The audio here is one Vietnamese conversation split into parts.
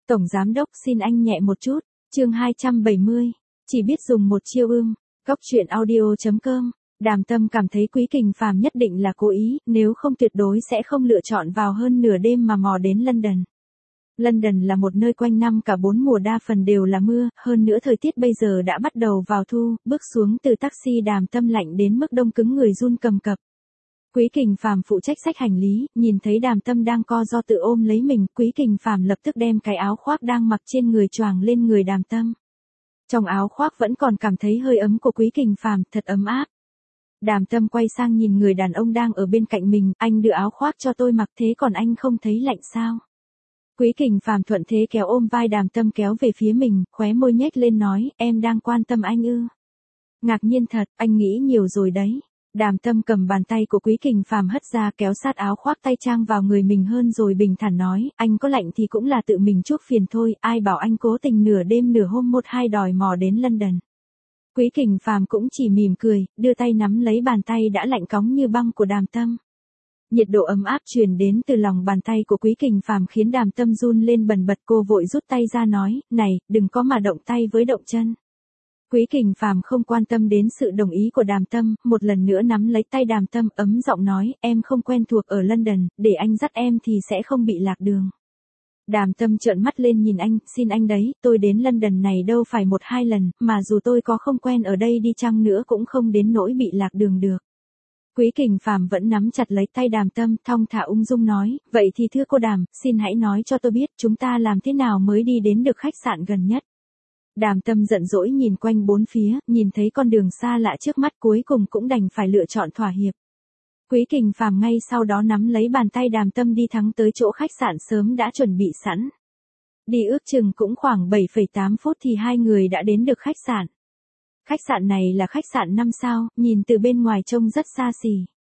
Tổng giám đốc xin anh nhẹ một chút. Chương 270. Chỉ biết dùng một chiêu ưm. Cóc truyện audio.com. Đàm Tâm cảm thấy Quý Kình Phàm nhất định là cố ý, nếu không tuyệt đối sẽ không lựa chọn vào hơn nửa đêm mà mò đến London. London là một nơi quanh năm cả 4 mùa đa phần đều là mưa, hơn nữa thời tiết bây giờ đã bắt đầu vào thu, bước xuống từ taxi Đàm Tâm lạnh đến mức đông cứng người run cầm cập. Quý Kình Phàm phụ trách xách hành lý, nhìn thấy Đàm Tâm đang co ro tự ôm lấy mình, Quý Kình Phàm lập tức đem cái áo khoác đang mặc trên người choàng lên người Đàm Tâm. Trong áo khoác vẫn còn cảm thấy hơi ấm của Quý Kình Phàm, thật ấm áp. Đàm Tâm quay sang nhìn người đàn ông đang ở bên cạnh mình, anh đưa áo khoác cho tôi mặc thế còn anh không thấy lạnh sao? Quý Kình Phàm thuận thế kéo ôm vai Đàm Tâm kéo về phía mình, khóe môi nhếch lên nói, em đang quan tâm anh ư? Ngạc nhiên thật, anh nghĩ nhiều rồi đấy. Đàm Tâm cầm bàn tay của Quý Kình Phàm hất ra kéo sát áo khoác tay trang vào người mình hơn rồi bình thản nói, anh có lạnh thì cũng là tự mình chuốc phiền thôi, ai bảo anh cố tình nửa đêm nửa hôm một hai đòi mò đến London. Quý Kình Phàm cũng chỉ mỉm cười, đưa tay nắm lấy bàn tay đã lạnh cóng như băng của Đàm Tâm. Nhiệt độ ấm áp truyền đến từ lòng bàn tay của Quý Kình Phàm khiến Đàm Tâm run lên bần bật, cô vội rút tay ra nói, này, đừng có mà động tay với động chân. Quý Kình Phàm không quan tâm đến sự đồng ý của Đàm Tâm, một lần nữa nắm lấy tay Đàm Tâm ấm giọng nói, em không quen thuộc ở London, để anh dắt em thì sẽ không bị lạc đường. Đàm Tâm trợn mắt lên nhìn anh, xin anh đấy, tôi đến London này đâu phải một hai lần, mà dù tôi có không quen ở đây đi chăng nữa cũng không đến nỗi bị lạc đường được. Quý Kình Phàm vẫn nắm chặt lấy tay Đàm Tâm, thong thả ung dung nói, vậy thì thưa cô Đàm, xin hãy nói cho tôi biết chúng ta làm thế nào mới đi đến được khách sạn gần nhất. Đàm Tâm giận dỗi nhìn quanh bốn phía, nhìn thấy con đường xa lạ trước mắt cuối cùng cũng đành phải lựa chọn thỏa hiệp. Quý Kình Phàm ngay sau đó nắm lấy bàn tay Đàm Tâm đi thẳng tới chỗ khách sạn sớm đã chuẩn bị sẵn. Đi ước chừng cũng khoảng 7,8 phút thì hai người đã đến được khách sạn. Khách sạn này là khách sạn 5 sao, nhìn từ bên ngoài trông rất xa xỉ.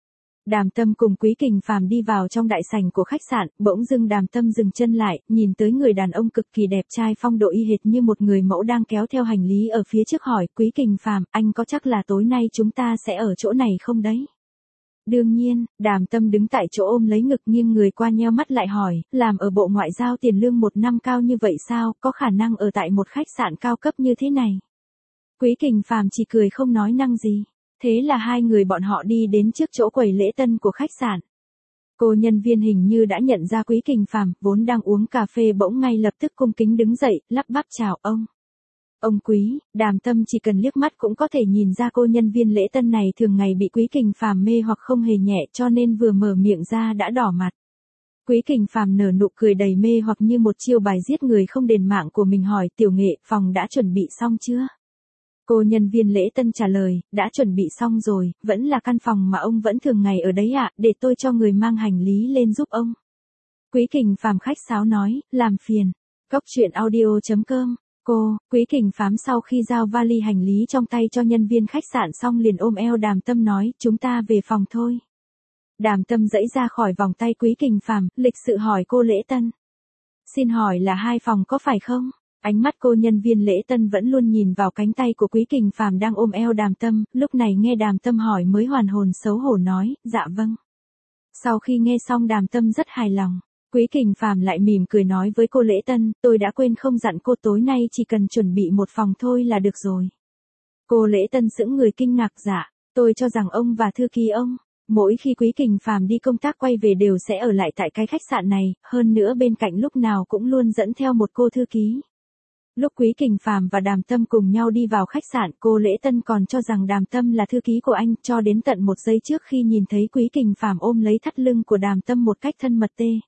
Đàm Tâm cùng Quý Kình Phàm đi vào trong đại sảnh của khách sạn, bỗng dưng Đàm Tâm dừng chân lại, nhìn tới người đàn ông cực kỳ đẹp trai phong độ y hệt như một người mẫu đang kéo theo hành lý ở phía trước hỏi, Quý Kình Phàm, anh có chắc là tối nay chúng ta sẽ ở chỗ này không đấy? Đương nhiên, Đàm Tâm đứng tại chỗ ôm lấy ngực nghiêng người qua nheo mắt lại hỏi, làm ở Bộ Ngoại giao tiền lương một năm cao như vậy sao, có khả năng ở tại một khách sạn cao cấp như thế này? Quý Kình Phàm chỉ cười không nói năng gì. Thế là hai người bọn họ đi đến trước chỗ quầy lễ tân của khách sạn. Cô nhân viên hình như đã nhận ra Quý Kình Phàm, vốn đang uống cà phê bỗng ngay lập tức cung kính đứng dậy, lắp bắp chào ông. Ông Quý, Đàm Tâm chỉ cần liếc mắt cũng có thể nhìn ra cô nhân viên lễ tân này thường ngày bị Quý Kình Phàm mê hoặc không hề nhẹ cho nên vừa mở miệng ra đã đỏ mặt. Quý Kình Phàm nở nụ cười đầy mê hoặc như một chiêu bài giết người không đền mạng của mình hỏi tiểu nghệ, phòng đã chuẩn bị xong chưa? Cô nhân viên lễ tân trả lời, đã chuẩn bị xong rồi, vẫn là căn phòng mà ông vẫn thường ngày ở đấy ạ, để tôi cho người mang hành lý lên giúp ông. Quý Kình Phàm khách sáo nói, làm phiền. Cóc truyện audio.com. Quý Kình Phàm sau khi giao vali hành lý trong tay cho nhân viên khách sạn xong liền ôm eo Đàm Tâm nói, chúng ta về phòng thôi. Đàm Tâm giãy ra khỏi vòng tay Quý Kình Phàm, lịch sự hỏi cô lễ tân. Xin hỏi là 2 phòng có phải không? Ánh mắt cô nhân viên lễ tân vẫn luôn nhìn vào cánh tay của Quý Kình Phàm đang ôm eo Đàm Tâm, lúc này nghe Đàm Tâm hỏi mới hoàn hồn xấu hổ nói, dạ vâng. Sau khi nghe xong Đàm Tâm rất hài lòng, Quý Kình Phàm lại mỉm cười nói với cô lễ tân, tôi đã quên không dặn cô tối nay chỉ cần chuẩn bị một phòng thôi là được rồi. Cô lễ tân sững người kinh ngạc dạ, tôi cho rằng ông và thư ký ông, mỗi khi Quý Kình Phàm đi công tác quay về đều sẽ ở lại tại cái khách sạn này, hơn nữa bên cạnh lúc nào cũng luôn dẫn theo một cô thư ký. Lúc Quý Kình Phàm và Đàm Tâm cùng nhau đi vào khách sạn, cô lễ tân còn cho rằng Đàm Tâm là thư ký của anh, cho đến tận 1 giây trước khi nhìn thấy Quý Kình Phàm ôm lấy thắt lưng của Đàm Tâm một cách thân mật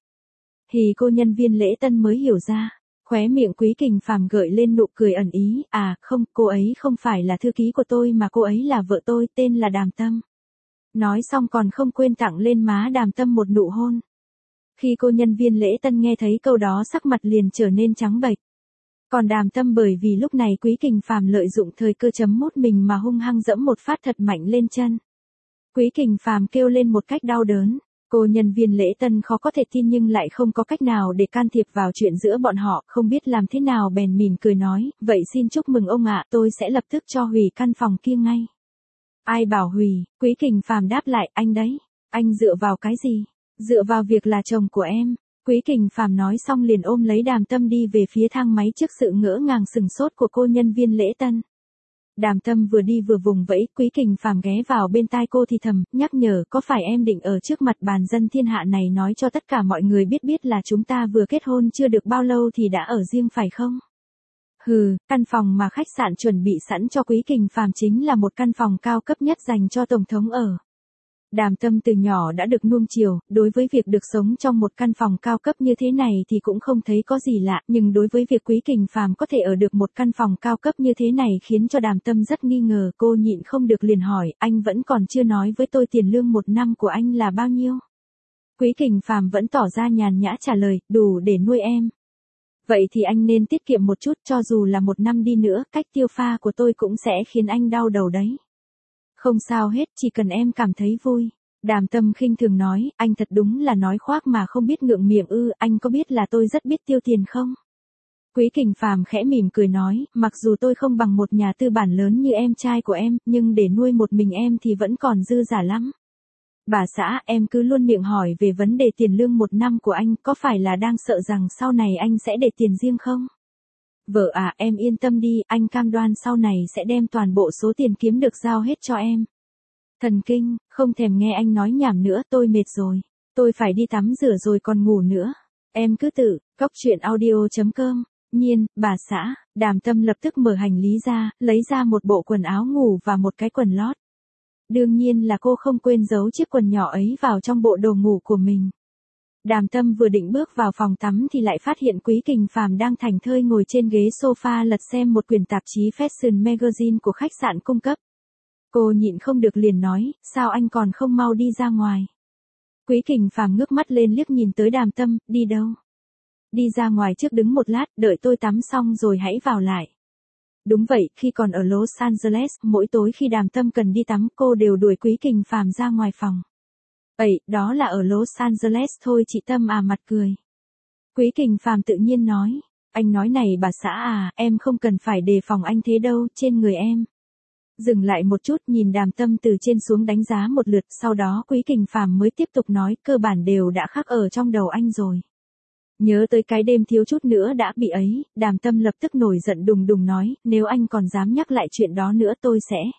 thì cô nhân viên lễ tân mới hiểu ra. Khóe miệng Quý Kình Phàm gợi lên nụ cười ẩn ý, à, không, cô ấy không phải là thư ký của tôi mà cô ấy là vợ tôi, tên là Đàm Tâm. Nói xong còn không quên tặng lên má Đàm Tâm một nụ hôn. Khi cô nhân viên lễ tân nghe thấy câu đó sắc mặt liền trở nên trắng bệch. Còn Đàm Tâm bởi vì lúc này Quý Kình Phàm lợi dụng thời cơ chấm mút mình mà hung hăng dẫm một phát thật mạnh lên chân. Quý Kình Phàm kêu lên một cách đau đớn. Cô nhân viên lễ tân khó có thể tin nhưng lại không có cách nào để can thiệp vào chuyện giữa bọn họ, không biết làm thế nào bèn mỉm cười nói, vậy xin chúc mừng ông ạ, tôi sẽ lập tức cho hủy căn phòng kia ngay. Ai bảo hủy? Quý Kình Phàm đáp lại, anh đấy. Anh dựa vào cái gì? Dựa vào việc là chồng của em. Quý Kình Phàm nói xong liền ôm lấy Đàm Tâm đi về phía thang máy trước sự ngỡ ngàng sừng sốt của cô nhân viên lễ tân. Đàm Tâm vừa đi vừa vùng vẫy, Quý Kình Phàm ghé vào bên tai cô thì thầm, nhắc nhở, có phải em định ở trước mặt bàn dân thiên hạ này nói cho tất cả mọi người biết là chúng ta vừa kết hôn chưa được bao lâu thì đã ở riêng phải không? Hừ, căn phòng mà khách sạn chuẩn bị sẵn cho Quý Kình Phàm chính là một căn phòng cao cấp nhất dành cho tổng thống ở. Đàm Tâm từ nhỏ đã được nuông chiều, đối với việc được sống trong một căn phòng cao cấp như thế này thì cũng không thấy có gì lạ, nhưng đối với việc Quý Kình Phàm có thể ở được một căn phòng cao cấp như thế này khiến cho Đàm Tâm rất nghi ngờ, cô nhịn không được liền hỏi, anh vẫn còn chưa nói với tôi tiền lương một năm của anh là bao nhiêu? Quý Kình Phàm vẫn tỏ ra nhàn nhã trả lời, đủ để nuôi em. Vậy thì anh nên tiết kiệm một chút, cho dù là một năm đi nữa, cách tiêu pha của tôi cũng sẽ khiến anh đau đầu đấy. Không sao hết, chỉ cần em cảm thấy vui. Đàm Tâm khinh thường nói, anh thật đúng là nói khoác mà không biết ngượng miệng ư, anh có biết là tôi rất biết tiêu tiền không? Quý Kình Phàm khẽ mỉm cười nói, mặc dù tôi không bằng một nhà tư bản lớn như em trai của em, nhưng để nuôi một mình em thì vẫn còn dư giả lắm. Bà xã, em cứ luôn miệng hỏi về vấn đề tiền lương một năm của anh, có phải là đang sợ rằng sau này anh sẽ để tiền riêng không? Vợ à, em yên tâm đi, anh cam đoan sau này sẽ đem toàn bộ số tiền kiếm được giao hết cho em. Thần kinh, không thèm nghe anh nói nhảm nữa, tôi mệt rồi. Tôi phải đi tắm rửa rồi còn ngủ nữa. Em cứ tự, coctruyện.audio.com. Nhiên, bà xã, Đàm Tâm lập tức mở hành lý ra, lấy ra một bộ quần áo ngủ và một cái quần lót. Đương nhiên là cô không quên giấu chiếc quần nhỏ ấy vào trong bộ đồ ngủ của mình. Đàm Tâm vừa định bước vào phòng tắm thì lại phát hiện Quý Kình Phàm đang thảnh thơi ngồi trên ghế sofa lật xem một quyển tạp chí Fashion Magazine của khách sạn cung cấp. Cô nhịn không được liền nói, sao anh còn không mau đi ra ngoài? Quý Kình Phàm ngước mắt lên liếc nhìn tới Đàm Tâm, đi đâu? Đi ra ngoài trước đứng một lát, đợi tôi tắm xong rồi hãy vào lại. Đúng vậy, khi còn ở Los Angeles, mỗi tối khi Đàm Tâm cần đi tắm, cô đều đuổi Quý Kình Phàm ra ngoài phòng. Ấy, đó là ở Los Angeles thôi chị Tâm à, mặt cười. Quý Kình Phàm tự nhiên nói, anh nói này bà xã à, em không cần phải đề phòng anh thế đâu, trên người em. Dừng lại một chút nhìn Đàm Tâm từ trên xuống đánh giá một lượt, sau đó Quý Kình Phàm mới tiếp tục nói, cơ bản đều đã khắc ở trong đầu anh rồi. Nhớ tới cái đêm thiếu chút nữa đã bị ấy, Đàm Tâm lập tức nổi giận đùng đùng nói, nếu anh còn dám nhắc lại chuyện đó nữa tôi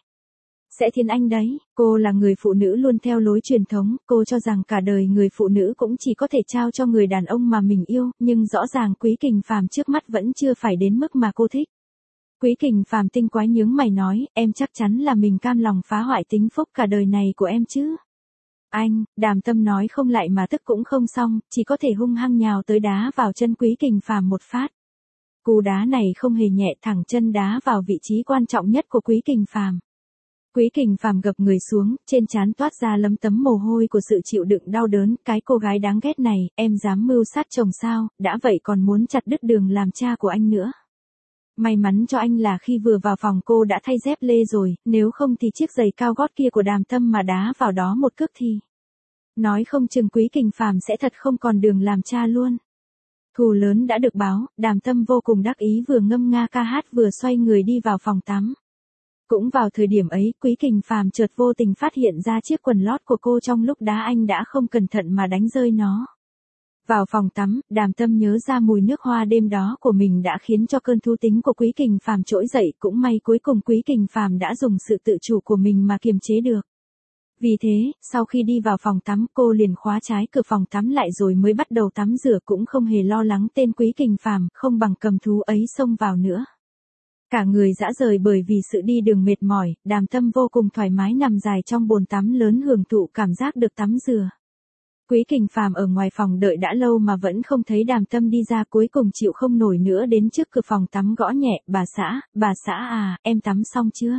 sẽ thiên anh đấy. Cô là người phụ nữ luôn theo lối truyền thống, cô cho rằng cả đời người phụ nữ cũng chỉ có thể trao cho người đàn ông mà mình yêu, nhưng rõ ràng Quý Kình Phàm trước mắt vẫn chưa phải đến mức mà cô thích. Quý Kình Phàm tinh quái nhướng mày nói, em chắc chắn là mình cam lòng phá hoại tính phúc cả đời này của em chứ. Anh, Đàm Tâm nói không lại mà tức cũng không xong, chỉ có thể hung hăng nhào tới đá vào chân Quý Kình Phàm một phát. Cú đá này không hề nhẹ, thẳng chân đá vào vị trí quan trọng nhất của Quý Kình Phàm. Quý Kình Phàm gập người xuống, trên trán toát ra lấm tấm mồ hôi của sự chịu đựng đau đớn, cái cô gái đáng ghét này, em dám mưu sát chồng sao, đã vậy còn muốn chặt đứt đường làm cha của anh nữa. May mắn cho anh là khi vừa vào phòng cô đã thay dép lê rồi, nếu không thì chiếc giày cao gót kia của Đàm Tâm mà đá vào đó một cước thì. Nói không chừng Quý Kình Phàm sẽ thật không còn đường làm cha luôn. Thù lớn đã được báo, Đàm Tâm vô cùng đắc ý vừa ngâm nga ca hát vừa xoay người đi vào phòng tắm. Cũng vào thời điểm ấy, Quý Kình Phàm chợt vô tình phát hiện ra chiếc quần lót của cô trong lúc đá anh đã không cẩn thận mà đánh rơi nó. Vào phòng tắm, Đàm Tâm nhớ ra mùi nước hoa đêm đó của mình đã khiến cho cơn thú tính của Quý Kình Phàm trỗi dậy, cũng may cuối cùng Quý Kình Phàm đã dùng sự tự chủ của mình mà kiềm chế được. Vì thế, sau khi đi vào phòng tắm, cô liền khóa trái cửa phòng tắm lại rồi mới bắt đầu tắm rửa, cũng không hề lo lắng tên Quý Kình Phàm, không bằng cầm thú ấy xông vào nữa. Cả người rã rời bởi vì sự đi đường mệt mỏi, Đàm Tâm vô cùng thoải mái nằm dài trong bồn tắm lớn hưởng thụ cảm giác được tắm rửa. Quý Kình Phàm ở ngoài phòng đợi đã lâu mà vẫn không thấy Đàm Tâm đi ra, cuối cùng chịu không nổi nữa đến trước cửa phòng tắm gõ nhẹ, bà xã à, em tắm xong chưa?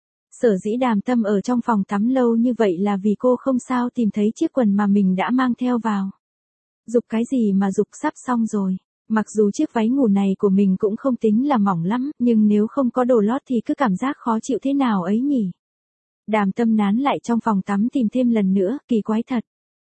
Sở dĩ Đàm Tâm ở trong phòng tắm lâu như vậy là vì cô không sao tìm thấy chiếc quần mà mình đã mang theo vào. Giục cái gì mà giục, sắp xong rồi. Mặc dù chiếc váy ngủ này của mình cũng không tính là mỏng lắm, nhưng nếu không có đồ lót thì cứ cảm giác khó chịu thế nào ấy nhỉ. Đàm Tâm nán lại trong phòng tắm tìm thêm lần nữa, kỳ quái thật.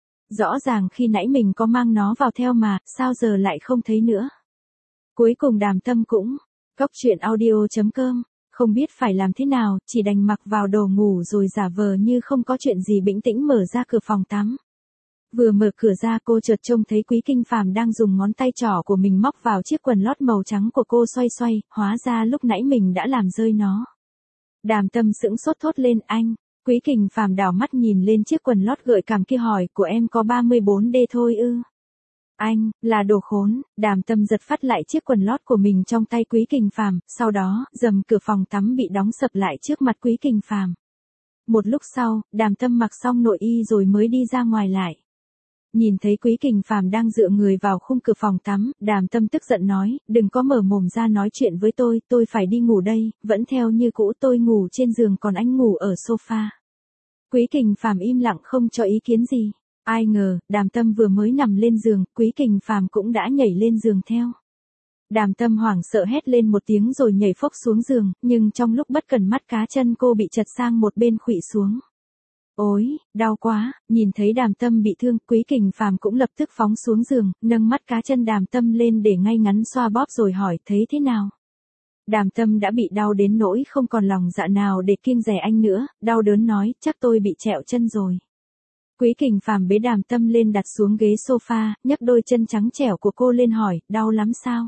Rõ ràng khi nãy mình có mang nó vào theo mà, sao giờ lại không thấy nữa. Cuối cùng Đàm Tâm cũng, coctruyện.audio.com, không biết phải làm thế nào, chỉ đành mặc vào đồ ngủ rồi giả vờ như không có chuyện gì, bình tĩnh mở ra cửa phòng tắm. Vừa mở cửa ra cô chợt trông thấy Quý Kinh Phàm đang dùng ngón tay trỏ của mình móc vào chiếc quần lót màu trắng của cô xoay xoay, hóa ra lúc nãy mình đã làm rơi nó. Đàm Tâm sững sốt thốt lên anh. Quý Kình Phàm đảo mắt nhìn lên chiếc quần lót gợi cảm kia hỏi, của em có 34D thôi ư? Anh, là đồ khốn. Đàm Tâm giật phát lại chiếc quần lót của mình trong tay Quý Kình Phàm, sau đó, rầm cửa phòng tắm bị đóng sập lại trước mặt Quý Kình Phàm. Một lúc sau, Đàm Tâm mặc xong nội y rồi mới đi ra ngoài lại. Nhìn thấy Quý Kình Phàm đang dựa người vào khung cửa phòng tắm, Đàm Tâm tức giận nói, đừng có mở mồm ra nói chuyện với tôi phải đi ngủ đây, vẫn theo như cũ tôi ngủ trên giường còn anh ngủ ở sofa. Quý Kình Phàm im lặng không cho ý kiến gì. Ai ngờ, Đàm Tâm vừa mới nằm lên giường, Quý Kình Phàm cũng đã nhảy lên giường theo. Đàm Tâm hoảng sợ hét lên một tiếng rồi nhảy phốc xuống giường, nhưng trong lúc bất cẩn mắt cá chân cô bị chật sang một bên khuỵu xuống. Ôi, đau quá. Nhìn thấy Đàm Tâm bị thương, Quý Kình Phàm cũng lập tức phóng xuống giường, nâng mắt cá chân Đàm Tâm lên để ngay ngắn xoa bóp rồi hỏi, thấy thế nào? Đàm Tâm đã bị đau đến nỗi không còn lòng dạ nào để kiêng dè anh nữa, đau đớn nói, chắc tôi bị trẹo chân rồi. Quý Kình Phàm bế Đàm Tâm lên đặt xuống ghế sofa, nhấc đôi chân trắng trẻo của cô lên hỏi, đau lắm sao?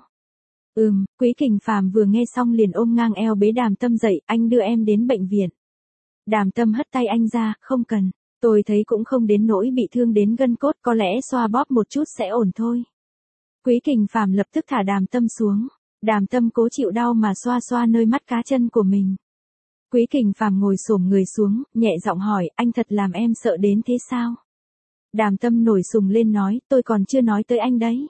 Quý Kình Phàm vừa nghe xong liền ôm ngang eo bế Đàm Tâm dậy, anh đưa em đến bệnh viện. Đàm Tâm hất tay anh ra, không cần, tôi thấy cũng không đến nỗi bị thương đến gân cốt, có lẽ xoa bóp một chút sẽ ổn thôi. Quý Kình Phàm lập tức thả Đàm Tâm xuống. Đàm Tâm cố chịu đau mà xoa xoa nơi mắt cá chân của mình. Quý Kình Phàm ngồi xổm người xuống, nhẹ giọng hỏi, anh thật làm em sợ đến thế sao? Đàm Tâm nổi sùng lên nói, tôi còn chưa nói tới anh đấy.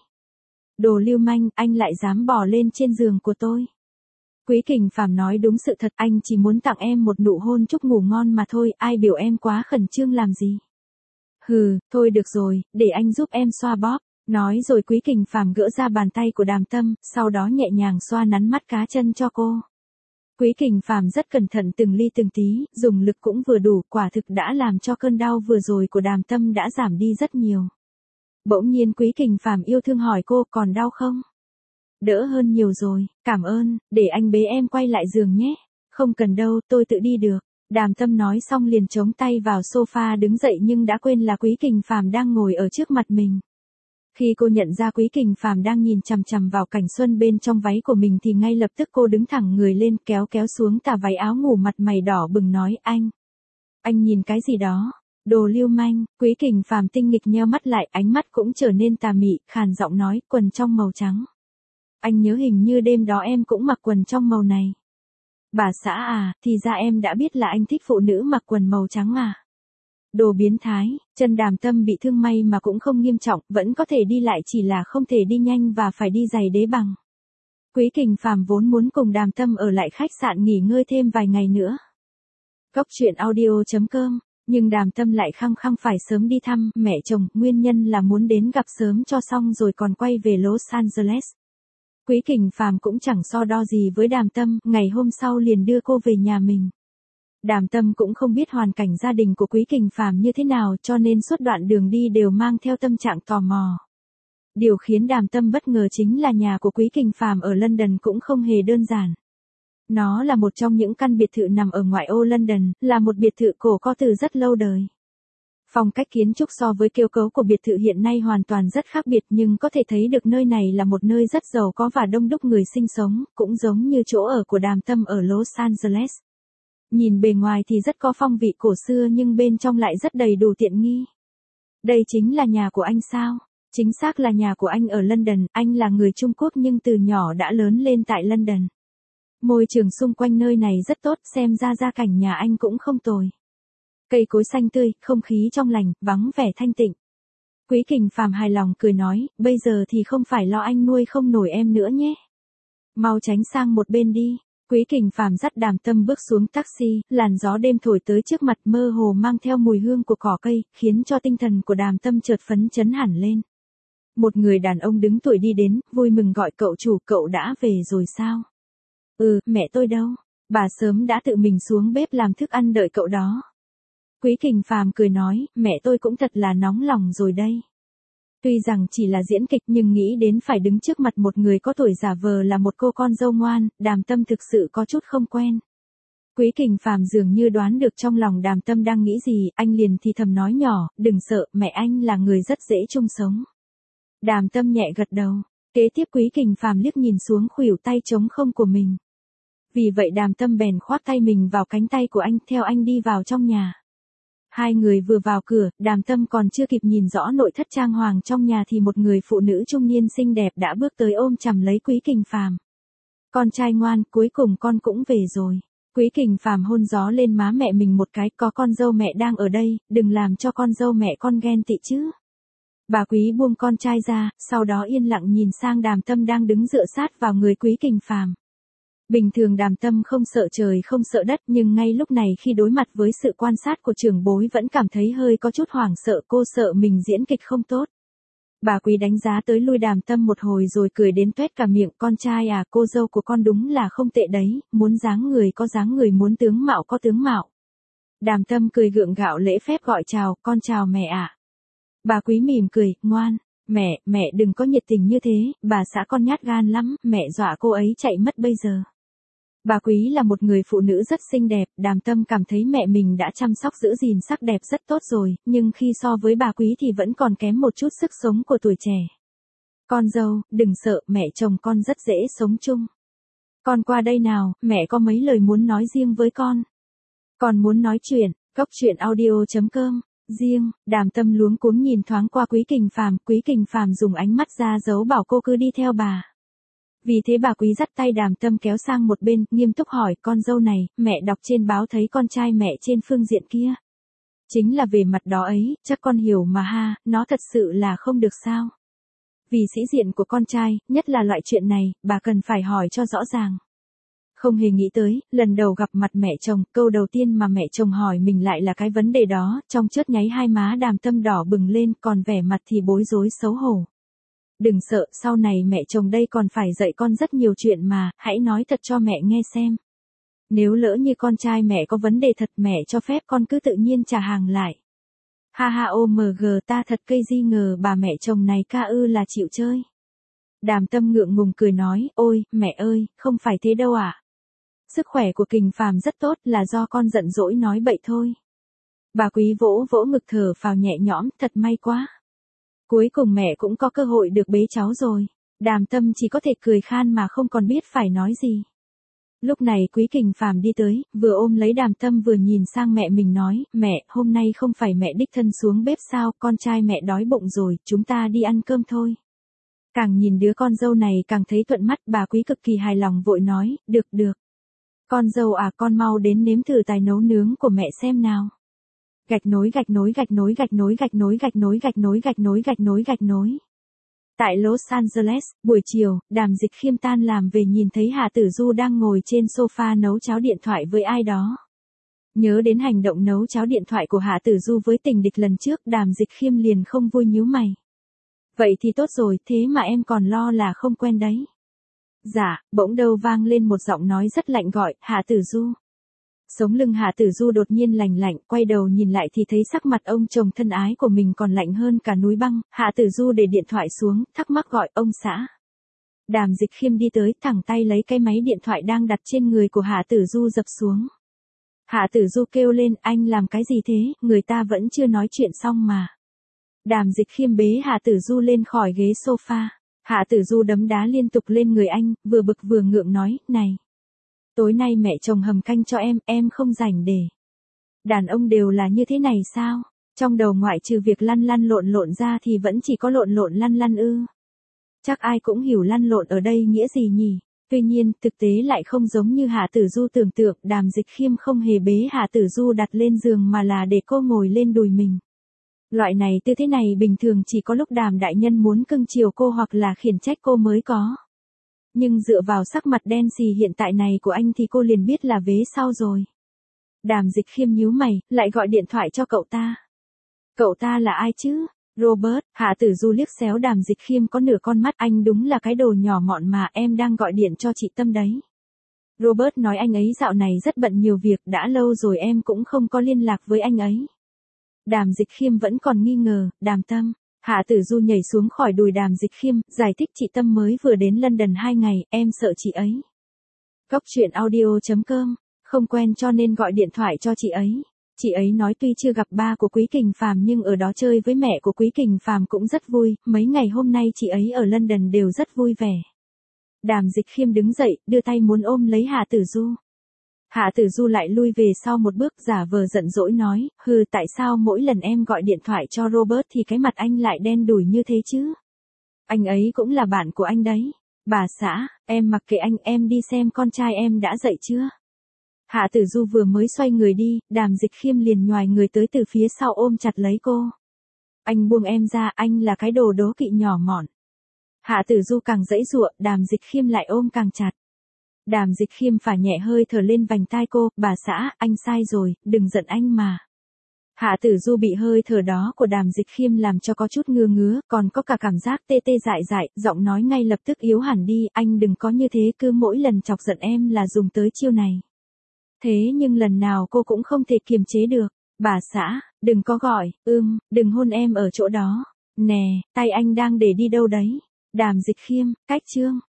Đồ lưu manh, anh lại dám bò lên trên giường của tôi. Quý Kình Phàm nói đúng sự thật, anh chỉ muốn tặng em một nụ hôn chúc ngủ ngon mà thôi, ai biểu em quá khẩn trương làm gì. Hừ, thôi được rồi, để anh giúp em xoa bóp. Nói rồi Quý Kình Phàm gỡ ra bàn tay của Đàm Tâm, sau đó nhẹ nhàng xoa nắn mắt cá chân cho cô. Quý Kình Phàm rất cẩn thận từng ly từng tí, dùng lực cũng vừa đủ, quả thực đã làm cho cơn đau vừa rồi của Đàm Tâm đã giảm đi rất nhiều. Bỗng nhiên Quý Kình Phàm yêu thương hỏi cô, còn đau không? Đỡ hơn nhiều rồi, cảm ơn, để anh bế em quay lại giường nhé. Không cần đâu, tôi tự đi được. Đàm Tâm nói xong liền chống tay vào sofa đứng dậy nhưng đã quên là Quý Kình Phàm đang ngồi ở trước mặt mình. Khi cô nhận ra Quý Kình Phàm đang nhìn chằm chằm vào cảnh xuân bên trong váy của mình thì ngay lập tức cô đứng thẳng người lên kéo xuống tà váy áo ngủ, mặt mày đỏ bừng nói, anh nhìn cái gì đó? Đồ lưu manh. Quý Kình Phàm tinh nghịch nheo mắt lại, ánh mắt cũng trở nên tà mị, khàn giọng nói, quần trong màu trắng. Anh nhớ hình như đêm đó em cũng mặc quần trong màu này. Bà xã à, thì ra em đã biết là anh thích phụ nữ mặc quần màu trắng à. Đồ biến thái. Chân Đàm Tâm bị thương may mà cũng không nghiêm trọng, vẫn có thể đi lại, chỉ là không thể đi nhanh và phải đi giày đế bằng. Quý Kình Phàm vốn muốn cùng Đàm Tâm ở lại khách sạn nghỉ ngơi thêm vài ngày nữa. Cốc truyện audio.com. Nhưng Đàm Tâm lại khăng khăng phải sớm đi thăm mẹ chồng, nguyên nhân là muốn đến gặp sớm cho xong rồi còn quay về Los Angeles. Quý Kình Phàm cũng chẳng so đo gì với Đàm Tâm, ngày hôm sau liền đưa cô về nhà mình. Đàm Tâm cũng không biết hoàn cảnh gia đình của Quý Kình Phàm như thế nào, cho nên suốt đoạn đường đi đều mang theo tâm trạng tò mò. Điều khiến Đàm Tâm bất ngờ chính là nhà của Quý Kình Phàm ở London cũng không hề đơn giản. Nó là một trong những căn biệt thự nằm ở ngoại ô London, là một biệt thự cổ có từ rất lâu đời. Phong cách kiến trúc so với kết cấu của biệt thự hiện nay hoàn toàn rất khác biệt, nhưng có thể thấy được nơi này là một nơi rất giàu có và đông đúc người sinh sống, cũng giống như chỗ ở của Đàm Tâm ở Los Angeles. Nhìn bề ngoài thì rất có phong vị cổ xưa nhưng bên trong lại rất đầy đủ tiện nghi. Đây chính là nhà của anh sao? Chính xác là nhà của anh ở London, anh là người Trung Quốc nhưng từ nhỏ đã lớn lên tại London. Môi trường xung quanh nơi này rất tốt, xem ra gia cảnh nhà anh cũng không tồi. Cây cối xanh tươi, không khí trong lành, vắng vẻ thanh tịnh. Quý Kình Phàm hài lòng cười nói, bây giờ thì không phải lo anh nuôi không nổi em nữa nhé. Mau tránh sang một bên đi. Quý Kình Phàm dắt Đàm Tâm bước xuống taxi, làn gió đêm thổi tới trước mặt mơ hồ mang theo mùi hương của cỏ cây, khiến cho tinh thần của Đàm Tâm chợt phấn chấn hẳn lên. Một người đàn ông đứng tuổi đi đến, vui mừng gọi cậu chủ, cậu đã về rồi sao? Mẹ tôi đâu? Bà sớm đã tự mình xuống bếp làm thức ăn đợi cậu đó. Quý Kình Phàm cười nói, mẹ tôi cũng thật là nóng lòng rồi đây. Tuy rằng chỉ là diễn kịch nhưng nghĩ đến phải đứng trước mặt một người có tuổi giả vờ là một cô con dâu ngoan, Đàm Tâm thực sự có chút không quen. Quý Kình Phàm dường như đoán được trong lòng Đàm Tâm đang nghĩ gì, anh liền thì thầm nói nhỏ, đừng sợ, mẹ anh là người rất dễ chung sống. Đàm Tâm nhẹ gật đầu, kế tiếp Quý Kình Phàm liếc nhìn xuống khuỷu tay trống không của mình. Vì vậy Đàm Tâm bèn khoác tay mình vào cánh tay của anh, theo anh đi vào trong nhà. Hai người vừa vào cửa, Đàm Tâm còn chưa kịp nhìn rõ nội thất trang hoàng trong nhà thì một người phụ nữ trung niên xinh đẹp đã bước tới ôm chầm lấy Quý Kình Phàm. Con trai ngoan, cuối cùng con cũng về rồi. Quý Kình Phàm hôn gió lên má mẹ mình một cái, có con dâu mẹ đang ở đây, đừng làm cho con dâu mẹ con ghen tị chứ. Bà Quý buông con trai ra, sau đó yên lặng nhìn sang Đàm Tâm đang đứng dựa sát vào người Quý Kình Phàm. Bình thường Đàm Tâm không sợ trời không sợ đất, nhưng ngay lúc này khi đối mặt với sự quan sát của trưởng bối vẫn cảm thấy hơi có chút hoảng sợ, cô sợ mình diễn kịch không tốt. Bà Quý đánh giá tới lui Đàm Tâm một hồi rồi cười đến toét cả miệng, con trai à, cô dâu của con đúng là không tệ đấy, muốn dáng người có dáng người, muốn tướng mạo có tướng mạo. Đàm Tâm cười gượng gạo lễ phép gọi chào, con chào mẹ ạ. Bà Quý mỉm cười, ngoan, mẹ đừng có nhiệt tình như thế, bà xã con nhát gan lắm, mẹ dọa cô ấy chạy mất bây giờ. Bà Quý là một người phụ nữ rất xinh đẹp, Đàm Tâm cảm thấy mẹ mình đã chăm sóc giữ gìn sắc đẹp rất tốt rồi, nhưng khi so với bà Quý thì vẫn còn kém một chút sức sống của tuổi trẻ. Con dâu, đừng sợ, mẹ chồng con rất dễ sống chung. Con qua đây nào, mẹ có mấy lời muốn nói riêng với con. Con muốn nói chuyện, coctruyện.audio.com, riêng, Đàm Tâm luống cuống nhìn thoáng qua Quý Kình Phàm dùng ánh mắt ra dấu bảo cô cứ đi theo bà. Vì thế bà Quý dắt tay Đàm Tâm kéo sang một bên, nghiêm túc hỏi, con dâu này, mẹ đọc trên báo thấy con trai mẹ trên phương diện kia. Chính là về mặt đó ấy, chắc con hiểu mà ha, nó thật sự là không được sao. Vì sĩ diện của con trai, nhất là loại chuyện này, bà cần phải hỏi cho rõ ràng. Không hề nghĩ tới, lần đầu gặp mặt mẹ chồng, câu đầu tiên mà mẹ chồng hỏi mình lại là cái vấn đề đó, trong chớp nháy hai má Đàm Tâm đỏ bừng lên, còn vẻ mặt thì bối rối xấu hổ. Đừng sợ, sau này mẹ chồng đây còn phải dạy con rất nhiều chuyện mà, hãy nói thật cho mẹ nghe xem. Nếu lỡ như con trai mẹ có vấn đề thật, mẹ cho phép con cứ tự nhiên trả hàng lại. Ha ha OMG, ta thật cây di ngờ bà mẹ chồng này ca ư là chịu chơi. Đàm Tâm ngượng ngùng cười nói, ôi, mẹ ơi, không phải thế đâu ạ. Sức khỏe của Kình Phàm rất tốt, là do con giận dỗi nói bậy thôi. Bà Quý vỗ vỗ ngực thở phào nhẹ nhõm, thật may quá. Cuối cùng mẹ cũng có cơ hội được bế cháu rồi. Đàm Tâm chỉ có thể cười khan mà không còn biết phải nói gì. Lúc này Quý Kình Phàm đi tới, vừa ôm lấy Đàm Tâm vừa nhìn sang mẹ mình nói, mẹ, hôm nay không phải mẹ đích thân xuống bếp sao, con trai mẹ đói bụng rồi, chúng ta đi ăn cơm thôi. Càng nhìn đứa con dâu này càng thấy thuận mắt, bà Quý cực kỳ hài lòng vội nói, được. Con dâu à, con mau đến nếm thử tài nấu nướng của mẹ xem nào. Gạch nối. Tại Los Angeles, buổi chiều, Đàm Dịch Khiêm tan làm về nhìn thấy Hạ Tử Du đang ngồi trên sofa nấu cháo điện thoại với ai đó. Nhớ đến hành động nấu cháo điện thoại của Hạ Tử Du với tình địch lần trước, Đàm Dịch Khiêm liền không vui nhíu mày. Vậy thì tốt rồi, thế mà em còn lo là không quen đấy. Dạ, bỗng đâu vang lên một giọng nói rất lạnh gọi, Hạ Tử Du. Sống lưng Hạ Tử Du đột nhiên lạnh lạnh, quay đầu nhìn lại thì thấy sắc mặt ông chồng thân ái của mình còn lạnh hơn cả núi băng. Hạ Tử Du để điện thoại xuống, thắc mắc gọi, ông xã. Đàm Dịch Khiêm đi tới, thẳng tay lấy cái máy điện thoại đang đặt trên người của Hạ Tử Du dập xuống. Hạ Tử Du kêu lên, anh làm cái gì thế, người ta vẫn chưa nói chuyện xong mà. Đàm Dịch Khiêm bế Hạ Tử Du lên khỏi ghế sofa. Hạ Tử Du đấm đá liên tục lên người anh, vừa bực vừa ngượng nói, này. Tối nay mẹ chồng hầm canh cho em không rảnh để. Đàn ông đều là như thế này sao? Trong đầu ngoại trừ việc lăn lộn ra thì vẫn chỉ có lộn lăn ư. Chắc ai cũng hiểu lăn lộn ở đây nghĩa gì nhỉ? Tuy nhiên, thực tế lại không giống như Hạ Tử Du tưởng tượng, Đàm Dịch Khiêm không hề bế Hạ Tử Du đặt lên giường mà là để cô ngồi lên đùi mình. Loại này tư thế này bình thường chỉ có lúc Đàm đại nhân muốn cưng chiều cô hoặc là khiển trách cô mới có. Nhưng dựa vào sắc mặt đen xì hiện tại này của anh thì cô liền biết là vế sau rồi. Đàm Dịch Khiêm nhíu mày, lại gọi điện thoại cho cậu ta. Cậu ta là ai chứ? Robert. Hạ Tử Du liếc xéo Đàm Dịch Khiêm có nửa con mắt, anh đúng là cái đồ nhỏ mọn mà, em đang gọi điện cho chị Tâm đấy. Robert nói anh ấy dạo này rất bận nhiều việc, đã lâu rồi em cũng không có liên lạc với anh ấy. Đàm Dịch Khiêm vẫn còn nghi ngờ, Đàm Tâm. Hạ Tử Du nhảy xuống khỏi đùi Đàm Dịch Khiêm, giải thích chị Tâm mới vừa đến London 2 ngày, em sợ chị ấy. Coctruyện.audio.com Không quen cho nên gọi điện thoại cho chị ấy. Chị ấy nói tuy chưa gặp ba của Quý Kình Phàm nhưng ở đó chơi với mẹ của Quý Kình Phàm cũng rất vui, mấy ngày hôm nay chị ấy ở London đều rất vui vẻ. Đàm Dịch Khiêm đứng dậy, đưa tay muốn ôm lấy Hạ Tử Du. Hạ Tử Du lại lui về sau một bước, giả vờ giận dỗi nói, hừ, tại sao mỗi lần em gọi điện thoại cho Robert thì cái mặt anh lại đen đủi như thế chứ? Anh ấy cũng là bạn của anh đấy. Bà xã, em mặc kệ anh, em đi xem con trai em đã dậy chưa? Hạ Tử Du vừa mới xoay người đi, Đàm Dịch Khiêm liền nhoài người tới từ phía sau ôm chặt lấy cô. Anh buông em ra, anh là cái đồ đố kỵ nhỏ mọn. Hạ Tử Du càng giãy giụa, Đàm Dịch Khiêm lại ôm càng chặt. Đàm Dịch Khiêm phả nhẹ hơi thở lên vành tai cô, bà xã, anh sai rồi, đừng giận anh mà. Hạ Tử Du bị hơi thở đó của Đàm Dịch Khiêm làm cho có chút ngứa ngứa, còn có cả cảm giác tê tê dại dại, giọng nói ngay lập tức yếu hẳn đi, anh đừng có như thế, cứ mỗi lần chọc giận em là dùng tới chiêu này. Thế nhưng lần nào cô cũng không thể kiềm chế được. Bà xã, đừng có gọi, đừng hôn em ở chỗ đó. Nè, tay anh đang để đi đâu đấy? Đàm Dịch Khiêm, cách chương.